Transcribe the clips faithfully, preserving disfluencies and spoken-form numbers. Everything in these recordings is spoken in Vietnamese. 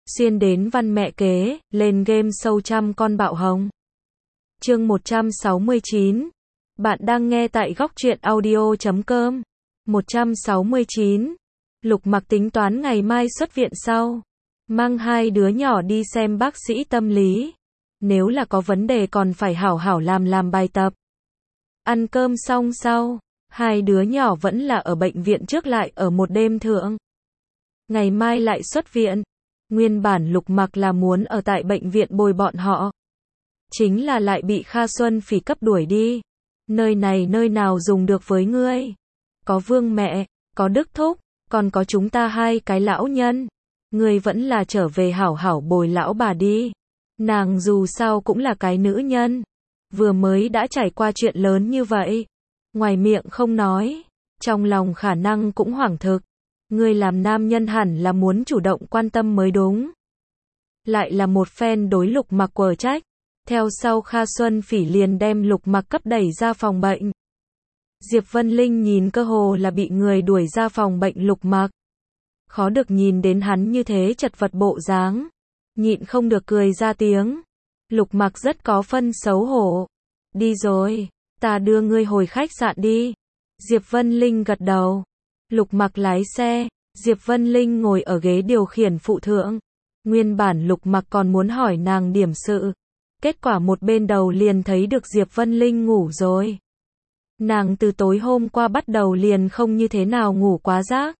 Xuyên đến văn mẹ kế, lên game sâu trăm con bạo hồng. Chương một trăm sáu mươi chín. Bạn đang nghe tại góc truyện audio chấm com. một trăm sáu mươi chín. Lục Mặc tính toán ngày mai xuất viện sau, mang hai đứa nhỏ đi xem bác sĩ tâm lý. Nếu là có vấn đề còn phải hảo hảo làm làm bài tập. Ăn cơm xong sau, hai đứa nhỏ vẫn là ở bệnh viện trước lại ở một đêm thượng. Ngày mai lại xuất viện. Nguyên bản Lục Mặc là muốn ở tại bệnh viện bồi bọn họ. Chính là lại bị Kha Xuân Phỉ cấp đuổi đi. Nơi này nơi nào dùng được với ngươi. Có Vương mẹ, có Đức Thúc, còn có chúng ta hai cái lão nhân. Ngươi vẫn là trở về hảo hảo bồi lão bà đi. Nàng dù sao cũng là cái nữ nhân. Vừa mới đã trải qua chuyện lớn như vậy. Ngoài miệng không nói, trong lòng khả năng cũng hoảng thực. Ngươi làm nam nhân hẳn là muốn chủ động quan tâm mới đúng. Lại là một phen đối Lục Mặc quở trách. Theo sau Kha Xuân Phỉ liền đem Lục Mặc cấp đẩy ra phòng bệnh. Diệp Vân Linh nhìn cơ hồ là bị người đuổi ra phòng bệnh Lục Mặc. Khó được nhìn đến hắn như thế chật vật bộ dáng. Nhịn không được cười ra tiếng. Lục Mặc rất có phân xấu hổ. Đi rồi, ta đưa ngươi hồi khách sạn đi. Diệp Vân Linh gật đầu. Lục Mặc lái xe, Diệp Vân Linh ngồi ở ghế điều khiển phụ thượng. Nguyên bản Lục Mặc còn muốn hỏi nàng điểm sự. Kết quả một bên đầu liền thấy được Diệp Vân Linh ngủ rồi. Nàng từ tối hôm qua bắt đầu liền không như thế nào ngủ quá giấc.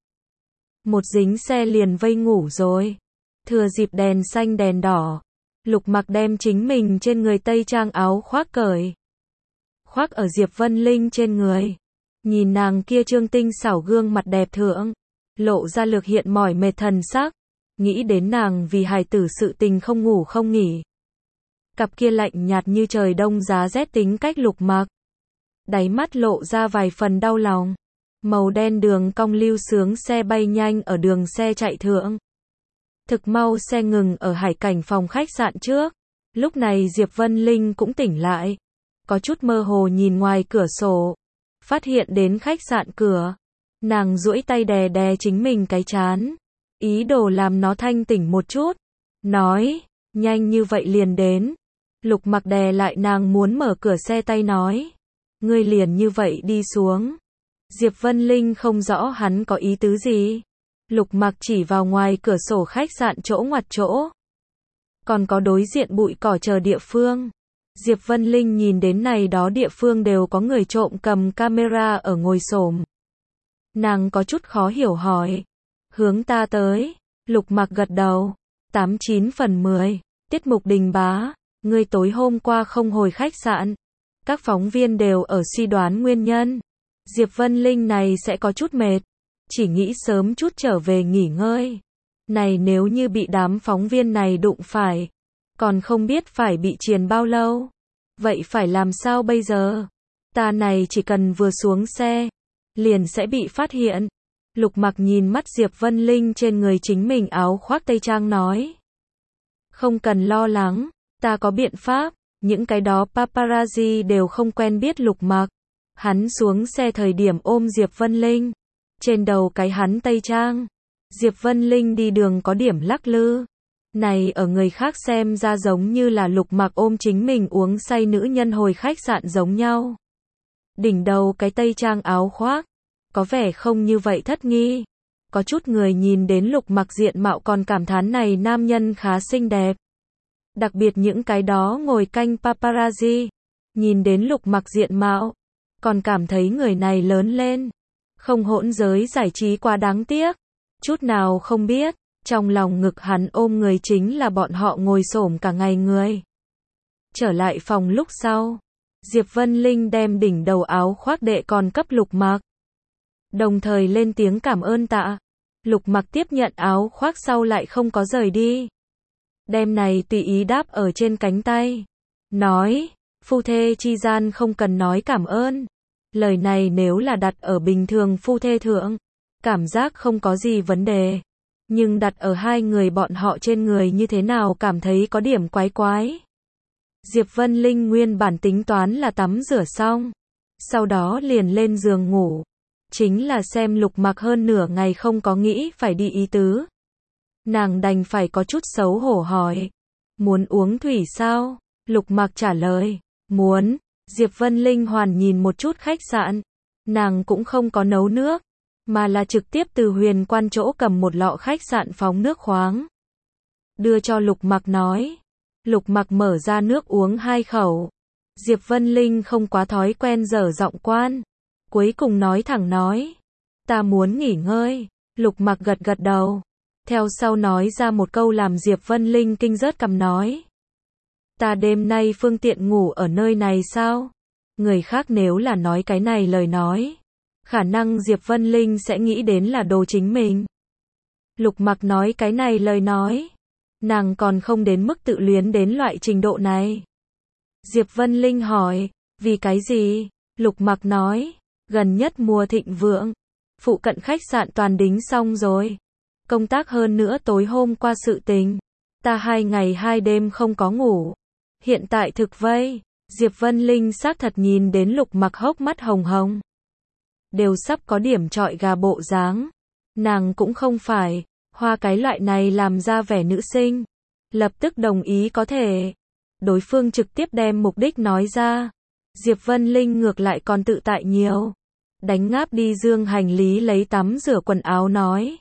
Một dính xe liền vây ngủ rồi. Thừa dịp đèn xanh đèn đỏ, Lục Mặc đem chính mình trên người tây trang áo khoác cởi. Khoác ở Diệp Vân Linh trên người. Nhìn nàng kia trương tinh xảo gương mặt đẹp thượng, lộ ra lược hiện mỏi mệt thần sắc, nghĩ đến nàng vì hài tử sự tình không ngủ không nghỉ. Cặp kia lạnh nhạt như trời đông giá rét tính cách Lục Mặc. Đáy mắt lộ ra vài phần đau lòng. Màu đen đường cong lưu sướng xe bay nhanh ở đường xe chạy thượng. Thực mau xe ngừng ở hải cảnh phòng khách sạn trước. Lúc này Diệp Vân Linh cũng tỉnh lại. Có chút mơ hồ nhìn ngoài cửa sổ. Phát hiện đến khách sạn cửa. Nàng duỗi tay đè đè chính mình cái trán. Ý đồ làm nó thanh tỉnh một chút. Nói, nhanh như vậy liền đến. Lục Mặc đè lại nàng muốn mở cửa xe tay nói. Ngươi liền như vậy đi xuống. Diệp Vân Linh không rõ hắn có ý tứ gì. Lục Mặc chỉ vào ngoài cửa sổ khách sạn chỗ ngoặt chỗ. Còn có đối diện bụi cỏ chờ địa phương. Diệp Vân Linh nhìn đến này đó địa phương đều có người trộm cầm camera ở ngồi xổm. Nàng có chút khó hiểu hỏi. Hướng ta tới. Lục Mặc gật đầu. Tám chín phần mười. Tiết mục Đình Bá. Ngươi tối hôm qua không hồi khách sạn. Các phóng viên đều ở suy đoán nguyên nhân. Diệp Vân Linh này sẽ có chút mệt. Chỉ nghĩ sớm chút trở về nghỉ ngơi. Này nếu như bị đám phóng viên này đụng phải. Còn không biết phải bị triền bao lâu. Vậy phải làm sao bây giờ? Ta này chỉ cần vừa xuống xe. Liền sẽ bị phát hiện. Lục Mặc nhìn mắt Diệp Vân Linh trên người chính mình áo khoác tây trang nói. Không cần lo lắng. Ta có biện pháp. Những cái đó paparazzi đều không quen biết Lục Mặc. Hắn xuống xe thời điểm ôm Diệp Vân Linh. Trên đầu cái hắn tây trang. Diệp Vân Linh đi đường có điểm lắc lư. Này ở người khác xem ra giống như là Lục Mặc ôm chính mình uống say nữ nhân hồi khách sạn giống nhau. Đỉnh đầu cái tây trang áo khoác. Có vẻ không như vậy thất nghi. Có chút người nhìn đến Lục Mặc diện mạo còn cảm thán này nam nhân khá xinh đẹp. Đặc biệt những cái đó ngồi canh paparazzi. Nhìn đến Lục Mặc diện mạo. Còn cảm thấy người này lớn lên. Không hỗn giới giải trí quá đáng tiếc. Chút nào không biết. Trong lòng ngực hắn ôm người chính là bọn họ ngồi xổm cả ngày người. Trở lại phòng lúc sau. Diệp Vân Linh đem đỉnh đầu áo khoác đệ còn cấp Lục Mặc. Đồng thời lên tiếng cảm ơn tạ. Lục Mặc tiếp nhận áo khoác sau lại không có rời đi. Đem này tùy ý đáp ở trên cánh tay. Nói, phu thê chi gian không cần nói cảm ơn. Lời này nếu là đặt ở bình thường phu thê thượng. Cảm giác không có gì vấn đề. Nhưng đặt ở hai người bọn họ trên người như thế nào cảm thấy có điểm quái quái. Diệp Vân Linh nguyên bản tính toán là tắm rửa xong. Sau đó liền lên giường ngủ. Chính là xem Lục Mặc hơn nửa ngày không có nghĩ phải đi ý tứ. Nàng đành phải có chút xấu hổ hỏi. Muốn uống thủy sao? Lục Mặc trả lời. Muốn. Diệp Vân Linh hoàn nhìn một chút khách sạn. Nàng cũng không có nấu nước, mà là trực tiếp từ Huyền Quan chỗ cầm một lọ khách sạn phóng nước khoáng. Đưa cho Lục Mặc nói. Lục Mặc mở ra nước uống hai khẩu. Diệp Vân Linh không quá thói quen dở giọng quan. Cuối cùng nói thẳng nói. Ta muốn nghỉ ngơi. Lục Mặc gật gật đầu. Theo sau nói ra một câu làm Diệp Vân Linh kinh rớt cằm nói. Ta đêm nay phương tiện ngủ ở nơi này sao? Người khác nếu là nói cái này lời nói, khả năng Diệp Vân Linh sẽ nghĩ đến là đồ chính mình. Lục Mặc nói cái này lời nói, nàng còn không đến mức tự luyến đến loại trình độ này. Diệp Vân Linh hỏi, vì cái gì? Lục Mặc nói, gần nhất mùa thịnh vượng, phụ cận khách sạn toàn đính xong rồi. Công tác hơn nữa tối hôm qua sự tình, ta hai ngày hai đêm không có ngủ. Hiện tại thực vây. Diệp Vân Linh xác thật nhìn đến Lục Mặc hốc mắt hồng hồng. Đều sắp có điểm trọi gà bộ dáng. Nàng cũng không phải, hoa cái loại này làm ra vẻ nữ sinh. Lập tức đồng ý có thể. Đối phương trực tiếp đem mục đích nói ra. Diệp Vân Linh ngược lại còn tự tại nhiều. Đánh ngáp đi dương hành lý lấy tắm rửa quần áo nói.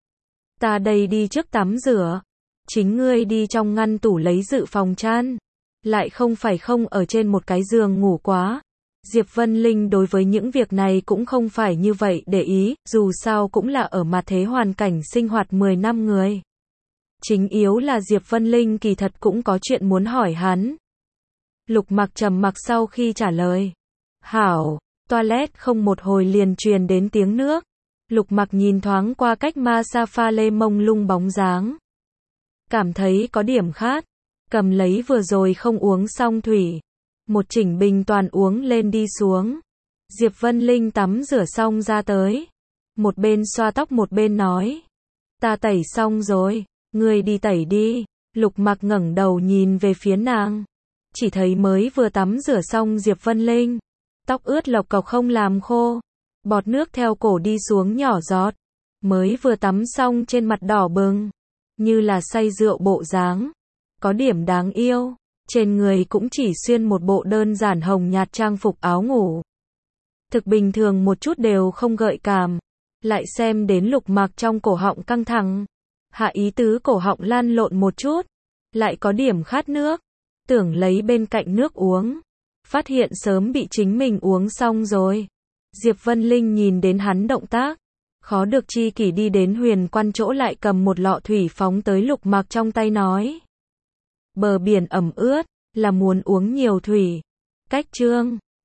Ta đây đi trước tắm rửa. Chính ngươi đi trong ngăn tủ lấy dự phòng chăn. Lại không phải không ở trên một cái giường ngủ quá. Diệp Vân Linh đối với những việc này cũng không phải như vậy để ý, dù sao cũng là ở mặt thế hoàn cảnh sinh hoạt mười năm người. Chính yếu là Diệp Vân Linh kỳ thật cũng có chuyện muốn hỏi hắn. Lục Mặc trầm mặc sau khi trả lời. Hảo, toilet không một hồi liền truyền đến tiếng nước. Lục Mặc nhìn thoáng qua cách ma sa pha lê mông lung bóng dáng. Cảm thấy có điểm khát. Cầm lấy vừa rồi không uống xong thủy. Một chỉnh bình toàn uống lên đi xuống. Diệp Vân Linh tắm rửa xong ra tới. Một bên xoa tóc một bên nói. Ta tẩy xong rồi, ngươi đi tẩy đi. Lục Mặc ngẩng đầu nhìn về phía nàng. Chỉ thấy mới vừa tắm rửa xong Diệp Vân Linh. Tóc ướt lộc cộc không làm khô. Bọt nước theo cổ đi xuống nhỏ giọt. Mới vừa tắm xong trên mặt đỏ bừng. Như là say rượu bộ dáng. Có điểm đáng yêu. Trên người cũng chỉ xuyên một bộ đơn giản hồng nhạt trang phục áo ngủ. Thực bình thường một chút đều không gợi cảm. Lại xem đến Lục Mặc trong cổ họng căng thẳng. Hạ ý tứ cổ họng lan lộn một chút. Lại có điểm khát nước. Tưởng lấy bên cạnh nước uống. Phát hiện sớm bị chính mình uống xong rồi. Diệp Vân Linh nhìn đến hắn động tác. Khó được chi kỷ đi đến Huyền Quan chỗ lại cầm một lọ thủy phóng tới Lục Mặc trong tay nói. Bờ biển ẩm ướt, là muốn uống nhiều thủy. Cách chương